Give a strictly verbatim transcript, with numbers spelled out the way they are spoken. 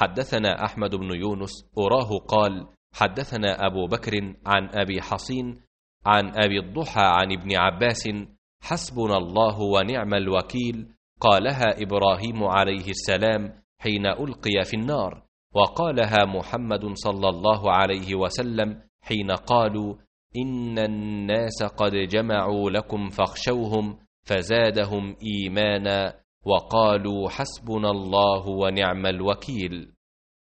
حدثنا أحمد بن يونس أراه قال حدثنا أبو بكر عن أبي حصين عن أبي الضحى عن ابن عباس حسبنا الله ونعم الوكيل قالها إبراهيم عليه السلام حين ألقي في النار، وقالها محمد صلى الله عليه وسلم حين قالوا إن الناس قد جمعوا لكم فاخشوهم فزادهم إيمانا وقالوا حسبنا الله ونعم الوكيل.